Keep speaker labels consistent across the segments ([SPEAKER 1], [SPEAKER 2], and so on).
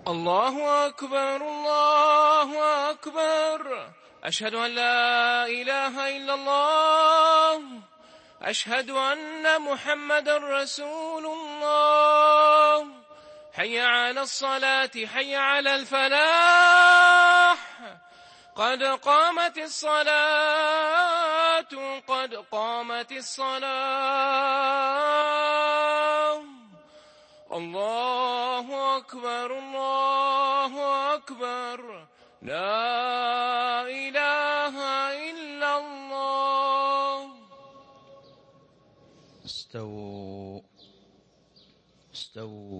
[SPEAKER 1] الله أكبر الله أكبر. أشهد أن لا إله إلا الله. أشهد أن محمدًا رسول الله. حي على الصلاة حي على الفلاح. قد قامت الصلاة قد قامت الصلاة. الله أكبر الله أكبر. لا إله إلا الله.
[SPEAKER 2] استووا استووا،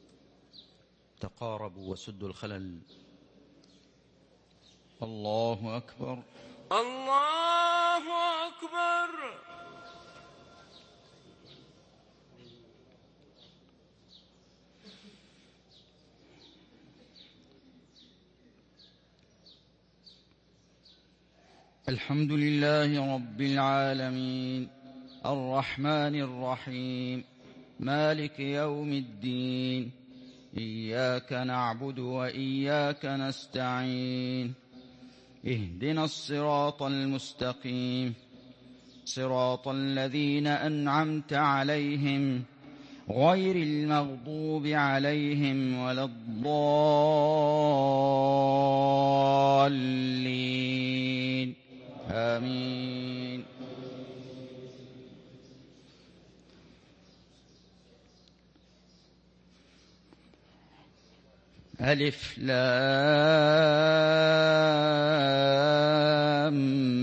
[SPEAKER 2] تقاربوا وسدوا الخلل. الله أكبر
[SPEAKER 1] الله أكبر.
[SPEAKER 2] الحمد لله رب العالمين، الرحمن الرحيم، مالك يوم الدين. إياك نعبد وإياك نستعين. اهدنا الصراط المستقيم، صراط الذين أنعمت عليهم غير المغضوب عليهم ولا الضالين. آمين. ألف لام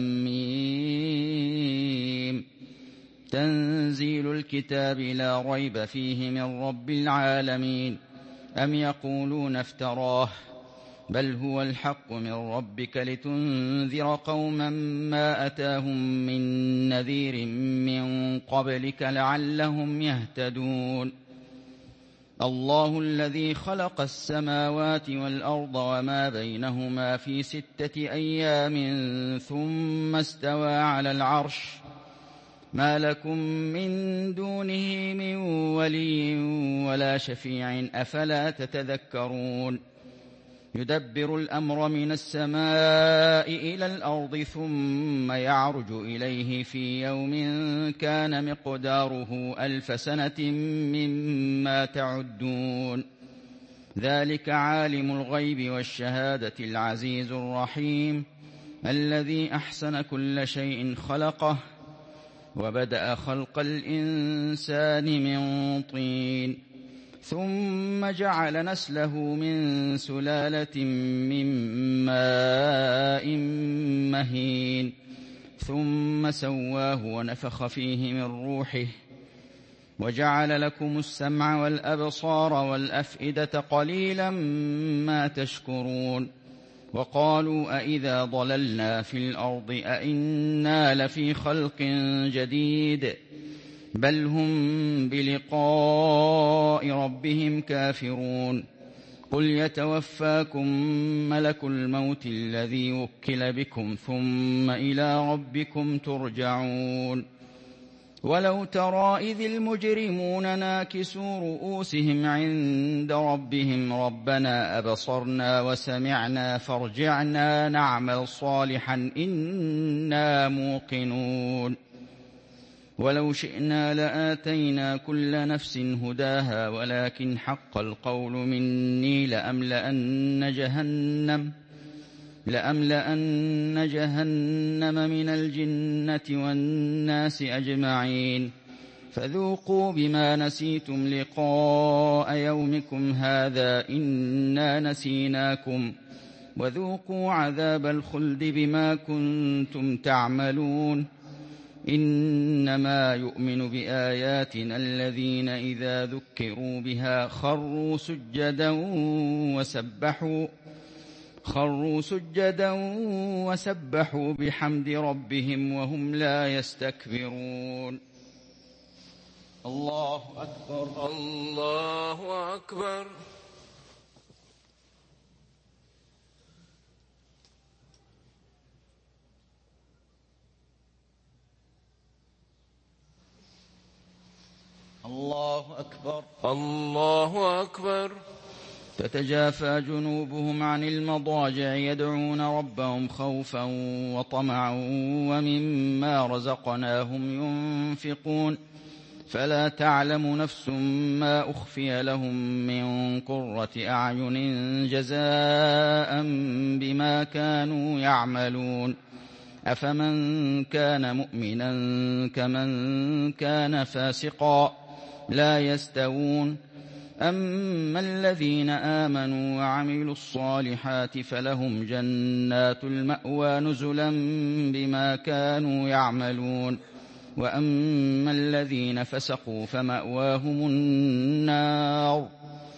[SPEAKER 2] ميم. تنزيل الكتاب لا ريب فيه من رب العالمين. أم يقولون افتراه، بل هو الحق من ربك لتنذر قوما ما أتاهم من نذير من قبلك لعلهم يهتدون. الله الذي خلق السماوات والأرض وما بينهما في 6 أيام ثم استوى على العرش. ما لكم من دونه من ولي ولا شفيع أفلا تتذكرون. يدبر الأمر من السماء إلى الأرض ثم يعرج إليه في يوم كان مقداره 1000 سنة مما تعدون. ذلك عالم الغيب والشهادة العزيز الرحيم، الذي أحسن كل شيء خلقه وبدأ خلق الإنسان من طين، ثم جعل نسله من سلالة من ماء مهين، ثم سواه ونفخ فيه من روحه، وجعل لكم السمع والأبصار والأفئدة قليلا ما تشكرون. وقالوا أئذا ضللنا في الأرض أئنا لفي خلق جديد، بل هم بلقاء ربهم كافرون. قل يتوفاكم ملك الموت الذي وكل بكم ثم إلى ربكم ترجعون. ولو ترى إذ المجرمون ناكسوا رؤوسهم عند ربهم ربنا أبصرنا وسمعنا فارجعنا نعمل صالحا إنا موقنون. ولو شئنا لآتينا كل نفس هداها ولكن حق القول مني لأملأن جهنم من الجنة والناس أجمعين. فذوقوا بما نسيتم لقاء يومكم هذا إنا نسيناكم وذوقوا عذاب الخلد بما كنتم تعملون. إنما يؤمن بآياتنا الذين إذا ذكروا بها خروا سجدا وسبحوا بحمد ربهم وهم لا يستكبرون. الله أكبر
[SPEAKER 1] الله أكبر.
[SPEAKER 2] الله أكبر
[SPEAKER 1] الله أكبر.
[SPEAKER 2] تتجافى جنوبهم عن المضاجع يدعون ربهم خوفا وطمعا ومما رزقناهم ينفقون فلا تعلم نفس ما أخفي لهم من قرة أعين جزاء بما كانوا يعملون أفمن كان مؤمنا كمن كان فاسقا لا يستوون أما الذين آمنوا وعملوا الصالحات فلهم جنات المأوى نزلا بما كانوا يعملون وأما الذين فسقوا فمأواهم النار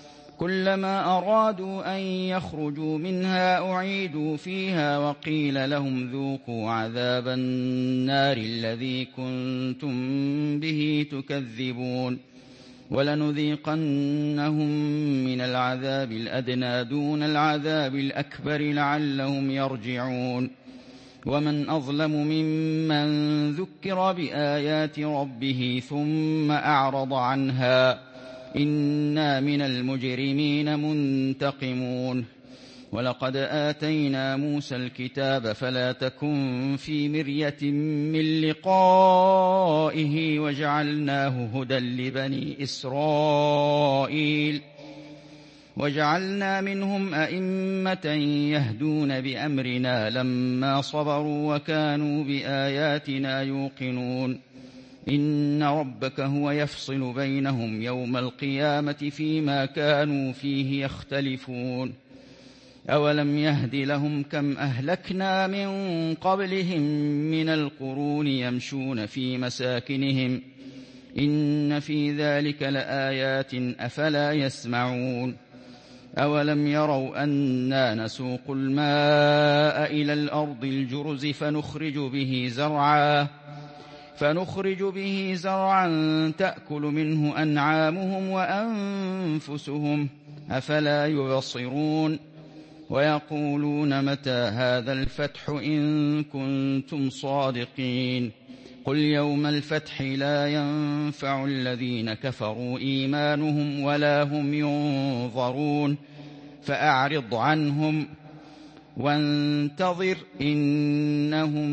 [SPEAKER 2] كلما أرادوا أن يخرجوا منها أعيدوا فيها وقيل لهم ذوقوا عذاب النار الذي كنتم به تكذبون ولنذيقنهم من العذاب الأدنى دون العذاب الأكبر لعلهم يرجعون ومن أظلم ممن ذكر بآيات ربه ثم أعرض عنها إنا من المجرمين منتقمون ولقد آتينا موسى الكتاب فلا تكن في مرية من لقائه وجعلناه هدى لبني إسرائيل وجعلنا منهم أئمة يهدون بأمرنا لما صبروا وكانوا بآياتنا يوقنون إن ربك هو يفصل بينهم يوم القيامة فيما كانوا فيه يختلفون أولم يهد لهم كم أهلكنا من قبلهم من القرون يمشون في مساكنهم إن في ذلك لآيات أفلا يسمعون أولم يروا أنا نسوق الماء إلى الأرض الجرز فنخرج به زرعا تأكل منه أنعامهم وأنفسهم أفلا يبصرون ويقولون متى هذا الفتح إن كنتم صادقين قل يوم الفتح لا ينفع الذين كفروا إيمانهم ولا هم ينظرون فأعرض عنهم وانتظر إنهم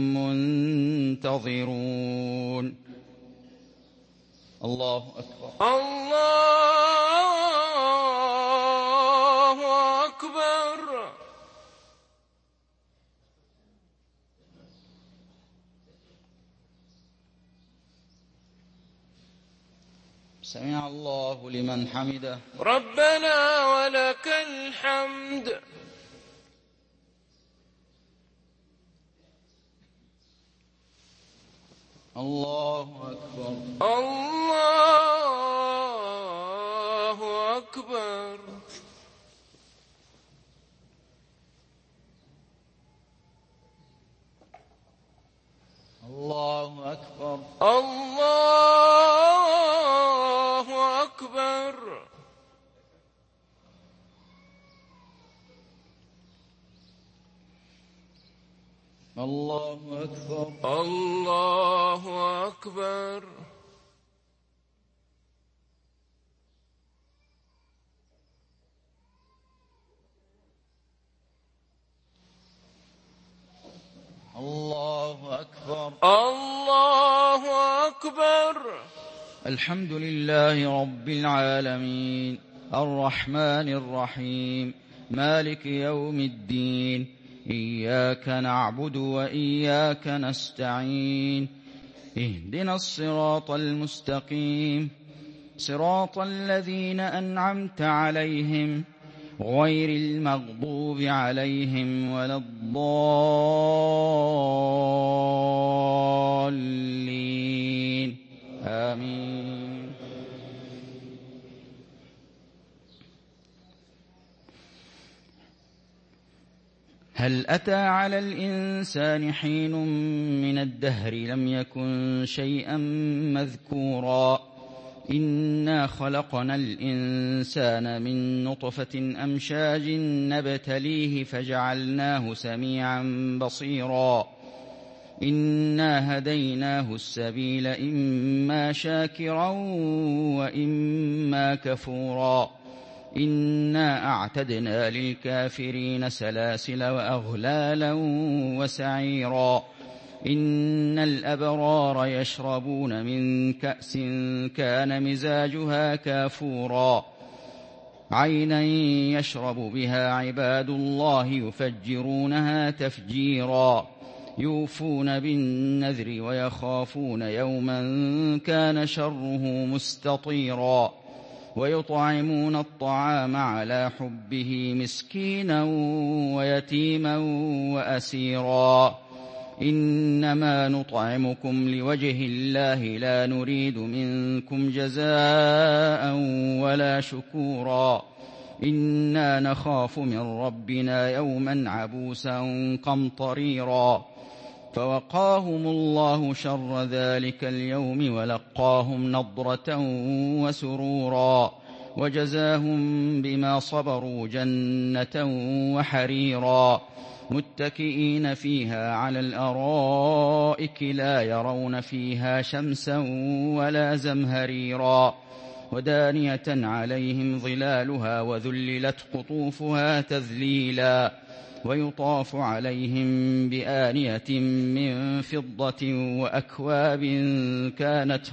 [SPEAKER 2] منتظرون. الله أكبر.
[SPEAKER 1] الله أكبر.
[SPEAKER 2] سمع الله لمن حمده.
[SPEAKER 1] ربنا ولك الحمد.
[SPEAKER 2] الله أكبر.
[SPEAKER 1] الله أكبر.
[SPEAKER 2] الله أكبر.
[SPEAKER 1] الله أكبر.
[SPEAKER 2] الله أكبر.
[SPEAKER 1] الله أكبر.
[SPEAKER 2] الله أكبر.
[SPEAKER 1] الله أكبر.
[SPEAKER 2] الحمد لله رب العالمين الرحمن الرحيم مالك يوم الدين إياك نعبد وإياك نستعين اهدنا الصراط المستقيم صراط الذين أنعمت عليهم غير المغضوب عليهم ولا الضالين آمين. هل أتى على الإنسان حين من الدهر لم يكن شيئا مذكورا إنا خلقنا الإنسان من نطفة أمشاج نبتليه فجعلناه سميعا بصيرا إنا هديناه السبيل إما شاكرا وإما كفورا إنا أعتدنا للكافرين سلاسل وأغلالا وسعيرا إن الأبرار يشربون من كأس كان مزاجها كافورا عينا يشرب بها عباد الله يفجرونها تفجيرا يوفون بالنذر ويخافون يوما كان شره مستطيرا ويطعمون الطعام على حبه مسكينا ويتيما وأسيرا إنما نطعمكم لوجه الله لا نريد منكم جزاء ولا شكورا إنا نخاف من ربنا يوما عبوسا قمطريرا فوقاهم الله شر ذلك اليوم ولقاهم نضرة وسرورا وجزاهم بما صبروا جنة وحريرا متكئين فيها على الأرائك لا يرون فيها شمسا ولا زمهريرا ودانية عليهم ظلالها وذللت قطوفها تذليلا ويطاف عليهم بآنية من فضة وأكواب كانت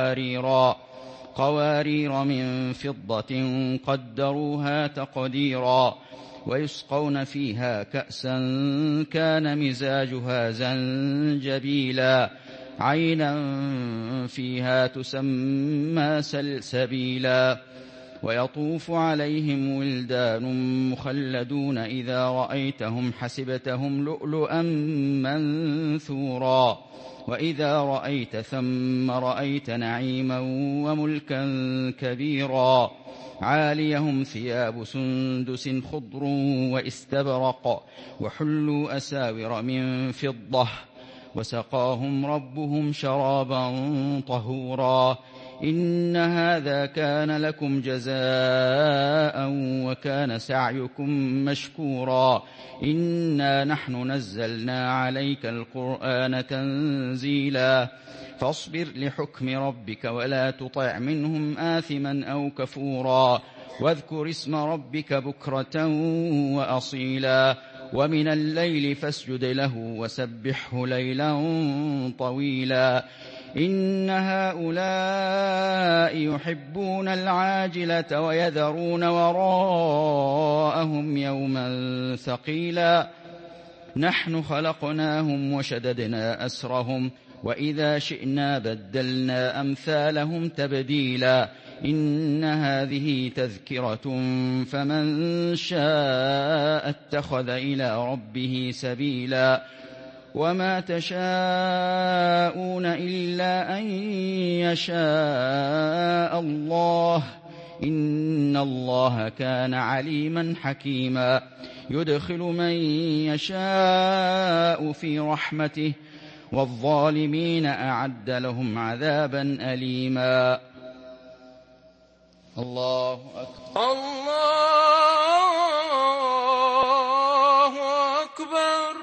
[SPEAKER 2] قوارير من فضة قدروها تقديرا ويسقون فيها كأسا كان مزاجها زنجبيلا عينا فيها تسمى سلسبيلا ويطوف عليهم ولدان مخلدون إذا رأيتهم حسبتهم لؤلؤا منثورا وإذا رأيت ثم رأيت نعيما وملكا كبيرا عاليهم ثياب سندس خضر واستبرق وحلوا أساور من فضة وسقاهم ربهم شرابا طهورا إن هذا كان لكم جزاء وكان سعيكم مشكورا إنا نحن نزلنا عليك القرآن تنزيلا فاصبر لحكم ربك ولا تطع منهم آثما أو كفورا واذكر اسم ربك بكرة وأصيلا ومن الليل فاسجد له وسبحه ليلا طويلا إن هؤلاء يحبون العاجلة ويذرون وراءهم يوما ثقيلا نحن خلقناهم وشددنا أسرهم وإذا شئنا بدلنا أمثالهم تبديلا إن هذه تذكرة فمن شاء اتخذ إلى ربه سبيلا وما تشاءون إلا أن يشاء الله إن الله كان عليما حكيما يدخل من يشاء في رحمته والظالمين أعد لهم عذابا أليما الله أكبر
[SPEAKER 1] الله أكبر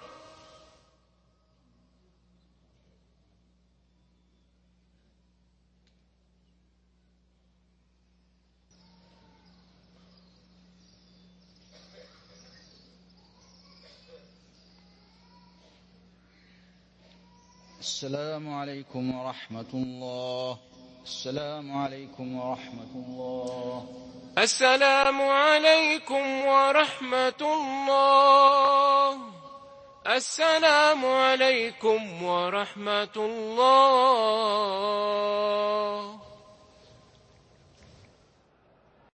[SPEAKER 2] السلام عليكم ورحمة الله السلام عليكم ورحمة الله
[SPEAKER 1] السلام عليكم ورحمة الله السلام عليكم ورحمة الله